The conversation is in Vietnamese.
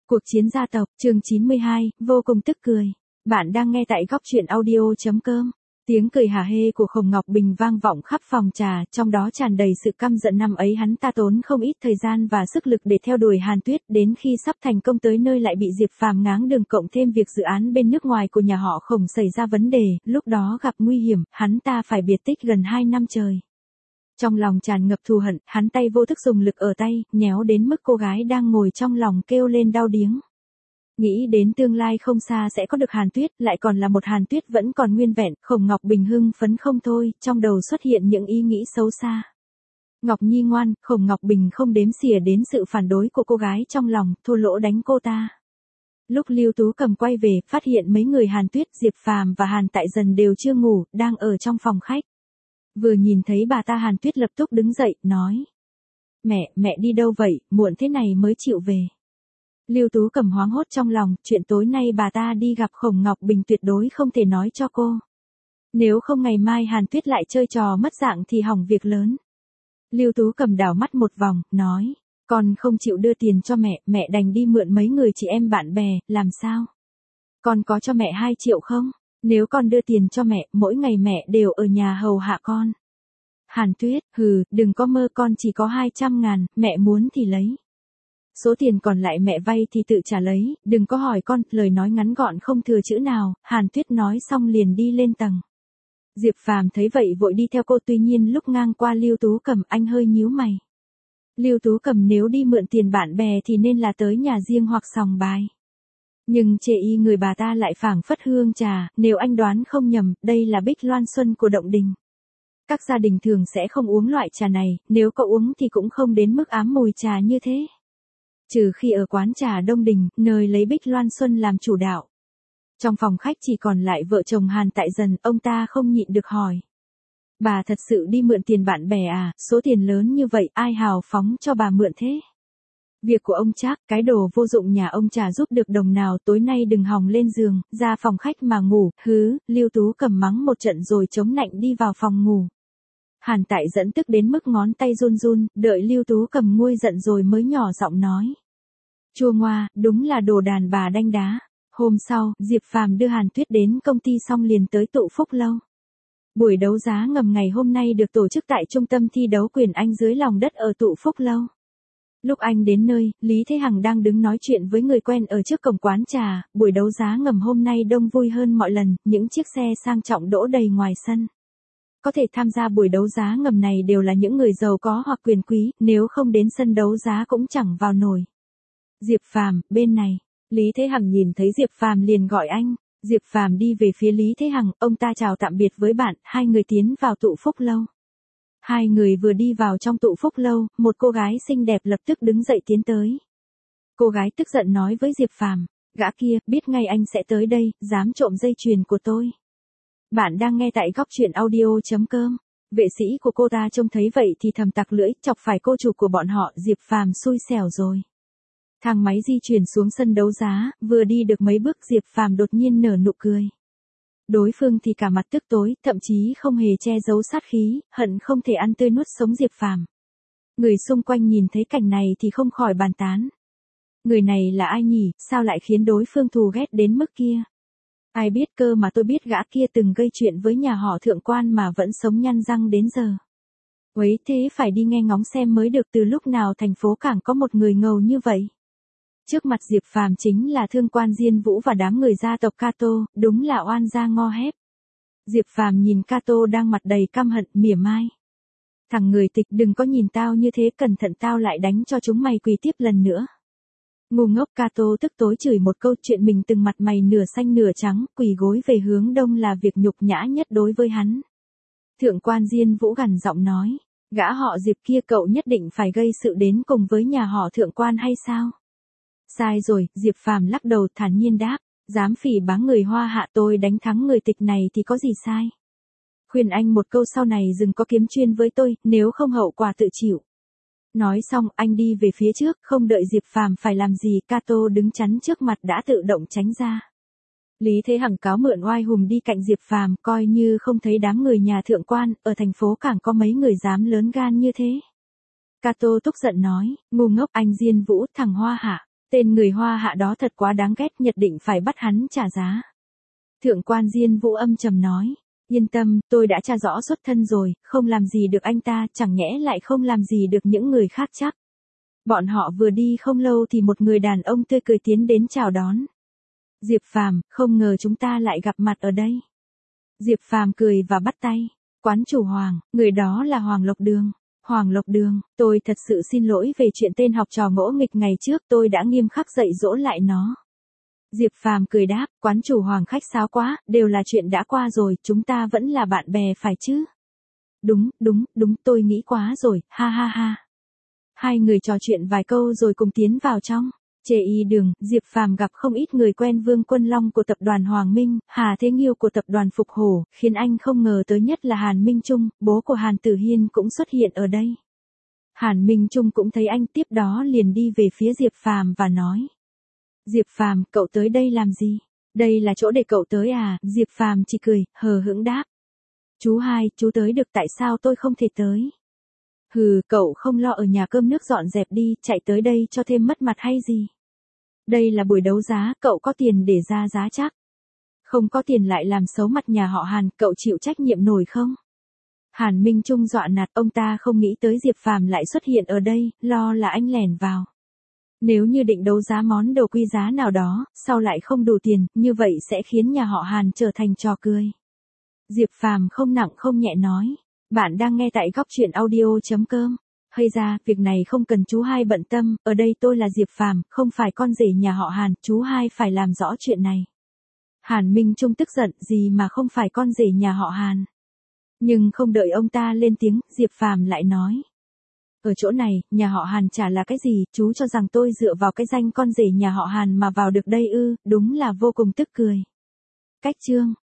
Cuộc chiến gia tộc, chương 92, vô cùng tức cười. Bạn đang nghe tại góc truyện audio.com. Tiếng cười hả hê của Khổng Ngọc Bình vang vọng khắp phòng trà, trong đó tràn đầy sự căm giận. Năm ấy hắn ta tốn không ít thời gian và sức lực để theo đuổi Hàn Tuyết, đến khi sắp thành công tới nơi lại bị Diệp Phàm ngáng đường, cộng thêm việc dự án bên nước ngoài của nhà họ Khổng xảy ra vấn đề, lúc đó gặp nguy hiểm, hắn ta phải biệt tích gần 2 năm trời. Trong lòng tràn ngập thù hận, hắn tay vô thức dùng lực ở tay, nhéo đến mức cô gái đang ngồi trong lòng kêu lên đau điếng. Nghĩ đến tương lai không xa sẽ có được Hàn Tuyết, lại còn là một Hàn Tuyết vẫn còn nguyên vẹn, Khổng Ngọc Bình hưng phấn không thôi, trong đầu xuất hiện những ý nghĩ xấu xa. Ngọc Nhi ngoan, Khổng Ngọc Bình không đếm xỉa đến sự phản đối của cô gái trong lòng, thô lỗ đánh cô ta. Lúc Lưu Tú Cầm quay về, phát hiện mấy người Hàn Tuyết, Diệp Phàm và Hàn Tại Dần đều chưa ngủ, đang ở trong phòng khách. Vừa nhìn thấy bà ta, Hàn Tuyết lập tức đứng dậy, nói. Mẹ đi đâu vậy, muộn thế này mới chịu về. Lưu Tú Cầm hoảng hốt trong lòng, chuyện tối nay bà ta đi gặp Khổng Ngọc Bình tuyệt đối không thể nói cho cô. Nếu không ngày mai Hàn Tuyết lại chơi trò mất dạng thì hỏng việc lớn. Lưu Tú Cầm đảo mắt một vòng, nói. Con không chịu đưa tiền cho mẹ đành đi mượn mấy người chị em bạn bè, làm sao? Con có cho mẹ 2 triệu không? Nếu con đưa tiền cho mẹ, mỗi ngày mẹ đều ở nhà hầu hạ con. Hàn Tuyết, đừng có mơ, con chỉ có 200.000, mẹ muốn thì lấy. Số tiền còn lại mẹ vay thì tự trả lấy, đừng có hỏi con, lời nói ngắn gọn không thừa chữ nào, Hàn Tuyết nói xong liền đi lên tầng. Diệp Phàm thấy vậy vội đi theo cô, tuy nhiên lúc ngang qua Lưu Tú Cầm anh hơi nhíu mày. Lưu Tú Cầm nếu đi mượn tiền bạn bè thì nên là tới nhà riêng hoặc sòng bài. Nhưng chê y người bà ta lại phảng phất hương trà, nếu anh đoán không nhầm, đây là Bích Loan Xuân của Động Đình. Các gia đình thường sẽ không uống loại trà này, nếu có uống thì cũng không đến mức ám mùi trà như thế. Trừ khi ở quán trà Đông Đình, nơi lấy Bích Loan Xuân làm chủ đạo. Trong phòng khách chỉ còn lại vợ chồng Hàn Tại Dần, ông ta không nhịn được hỏi. Bà thật sự đi mượn tiền bạn bè à, số tiền lớn như vậy ai hào phóng cho bà mượn thế? Việc của ông Trác, cái đồ vô dụng nhà ông chả giúp được đồng nào, tối nay đừng hòng lên giường, ra phòng khách mà ngủ, Lưu Tú Cầm mắng một trận rồi chống nạnh đi vào phòng ngủ. Hàn Tại Dần tức đến mức ngón tay run run, đợi Lưu Tú Cầm nguôi giận rồi mới nhỏ giọng nói. Chua ngoa, đúng là đồ đàn bà đanh đá. Hôm sau, Diệp Phàm đưa Hàn Tuyết đến công ty xong liền tới Tụ Phúc Lâu. Buổi đấu giá ngầm ngày hôm nay được tổ chức tại trung tâm thi đấu Quyền Anh dưới lòng đất ở Tụ Phúc Lâu. Lúc anh đến nơi, Lý Thế Hằng đang đứng nói chuyện với người quen ở trước cổng quán trà, buổi đấu giá ngầm hôm nay đông vui hơn mọi lần, những chiếc xe sang trọng đỗ đầy ngoài sân. Có thể tham gia buổi đấu giá ngầm này đều là những người giàu có hoặc quyền quý, nếu không đến sân đấu giá cũng chẳng vào nổi. Diệp Phàm, bên này. Lý Thế Hằng nhìn thấy Diệp Phàm liền gọi anh. Diệp Phàm đi về phía Lý Thế Hằng, ông ta chào tạm biệt với bạn, hai người tiến vào Tụ Phúc Lâu. Hai người vừa đi vào trong Tụ Phúc Lâu, một cô gái xinh đẹp lập tức đứng dậy tiến tới. Cô gái tức giận nói với Diệp Phàm, gã kia, biết ngay anh sẽ tới đây, dám trộm dây chuyền của tôi. Bạn đang nghe tại góc truyện audio.com. Vệ sĩ của cô ta trông thấy vậy thì thầm tặc lưỡi, chọc phải cô chủ của bọn họ, Diệp Phàm xui xẻo rồi. Thang máy di chuyển xuống sân đấu giá, vừa đi được mấy bước Diệp Phàm đột nhiên nở nụ cười. Đối phương thì cả mặt tức tối, thậm chí không hề che giấu sát khí, hận không thể ăn tươi nuốt sống Diệp Phàm. Người xung quanh nhìn thấy cảnh này thì không khỏi bàn tán. Người này là ai nhỉ, sao lại khiến đối phương thù ghét đến mức kia? Ai biết, cơ mà tôi biết gã kia từng gây chuyện với nhà họ Thượng Quan mà vẫn sống nhăn răng đến giờ. Ấy thế phải đi nghe ngóng xem mới được, từ lúc nào thành phố Cảng có một người ngầu như vậy. Trước mặt Diệp Phàm chính là Thương Quan Diên Vũ và đám người gia tộc Cato, đúng là oan gia ngo hép. Diệp Phàm nhìn Cato đang mặt đầy căm hận, mỉa mai. Thằng người tịch, đừng có nhìn tao như thế, cẩn thận tao lại đánh cho chúng mày quỳ tiếp lần nữa. Ngu ngốc, Cato tức tối chửi một câu, chuyện mình từng mặt mày nửa xanh nửa trắng, quỳ gối về hướng đông là việc nhục nhã nhất đối với hắn. Thượng Quan Diên Vũ gằn giọng nói, gã họ Diệp kia cậu nhất định phải gây sự đến cùng với nhà họ Thượng Quan hay sao? Sai rồi, Diệp Phàm lắc đầu thản nhiên đáp, dám phỉ báng người Hoa Hạ, tôi đánh thắng người tịch này thì có gì sai. Khuyên anh một câu, sau này đừng có kiếm chuyên với tôi, nếu không hậu quả tự chịu. Nói xong, anh đi về phía trước, không đợi Diệp Phàm phải làm gì, Cato đứng chắn trước mặt đã tự động tránh ra. Lý Thế Hằng cáo mượn oai hùng đi cạnh Diệp Phàm, coi như không thấy đám người nhà Thượng Quan, ở thành phố Cảng có mấy người dám lớn gan như thế. Cato tức giận nói, ngu ngốc, anh Diên Vũ, thằng Hoa Hạ. Tên người Hoa Hạ đó thật quá đáng ghét, nhất định phải bắt hắn trả giá. Thượng quan Diên Vũ âm trầm nói. Yên tâm, tôi đã tra rõ xuất thân rồi, không làm gì được anh ta, chẳng nhẽ lại không làm gì được những người khác chắc. Bọn họ vừa đi không lâu thì một người đàn ông tươi cười tiến đến chào đón. Diệp Phàm, không ngờ chúng ta lại gặp mặt ở đây. Diệp Phàm cười và bắt tay. Quán chủ Hoàng, người đó là Hoàng Lộc Đường. Hoàng Lộc Đường, tôi thật sự xin lỗi về chuyện tên học trò ngỗ nghịch ngày trước, tôi đã nghiêm khắc dạy dỗ lại nó. Diệp Phàm cười đáp, quán chủ Hoàng khách sáo quá, đều là chuyện đã qua rồi, chúng ta vẫn là bạn bè phải chứ. Đúng, tôi nghĩ quá rồi, ha ha ha. Hai người trò chuyện vài câu rồi cùng tiến vào trong. Chê y đường, Diệp Phàm gặp không ít người quen, Vương Quân Long của tập đoàn Hoàng Minh, Hà Thế Nghiêu của tập đoàn Phục Hổ, khiến anh không ngờ tới nhất là Hàn Minh Trung, bố của Hàn Tử Hiên cũng xuất hiện ở đây. Hàn Minh Trung cũng thấy anh, tiếp đó liền đi về phía Diệp Phàm và nói. Diệp Phàm, cậu tới đây làm gì? Đây là chỗ để cậu tới à? Diệp Phàm chỉ cười, hờ hững đáp. Chú hai, chú tới được, tại sao tôi không thể tới? Hừ, cậu không lo ở nhà cơm nước dọn dẹp đi, chạy tới đây cho thêm mất mặt hay gì? Đây là buổi đấu giá, cậu có tiền để ra giá chắc. Không có tiền lại làm xấu mặt nhà họ Hàn, cậu chịu trách nhiệm nổi không? Hàn Minh Trung dọa nạt, ông ta không nghĩ tới Diệp Phàm lại xuất hiện ở đây, lo là anh lẻn vào. Nếu như định đấu giá món đồ quý giá nào đó, sau lại không đủ tiền, như vậy sẽ khiến nhà họ Hàn trở thành trò cười. Diệp Phàm không nặng không nhẹ nói. Bạn đang nghe tại góc truyện audio.com. Hay ra, việc này không cần chú hai bận tâm, ở đây tôi là Diệp Phàm, không phải con rể nhà họ Hàn, chú hai phải làm rõ chuyện này. Hàn Minh Trung tức giận, gì mà không phải con rể nhà họ Hàn. Nhưng không đợi ông ta lên tiếng, Diệp Phàm lại nói. Ở chỗ này, nhà họ Hàn chả là cái gì, chú cho rằng tôi dựa vào cái danh con rể nhà họ Hàn mà vào được đây ư, đúng là vô cùng tức cười. Cách chương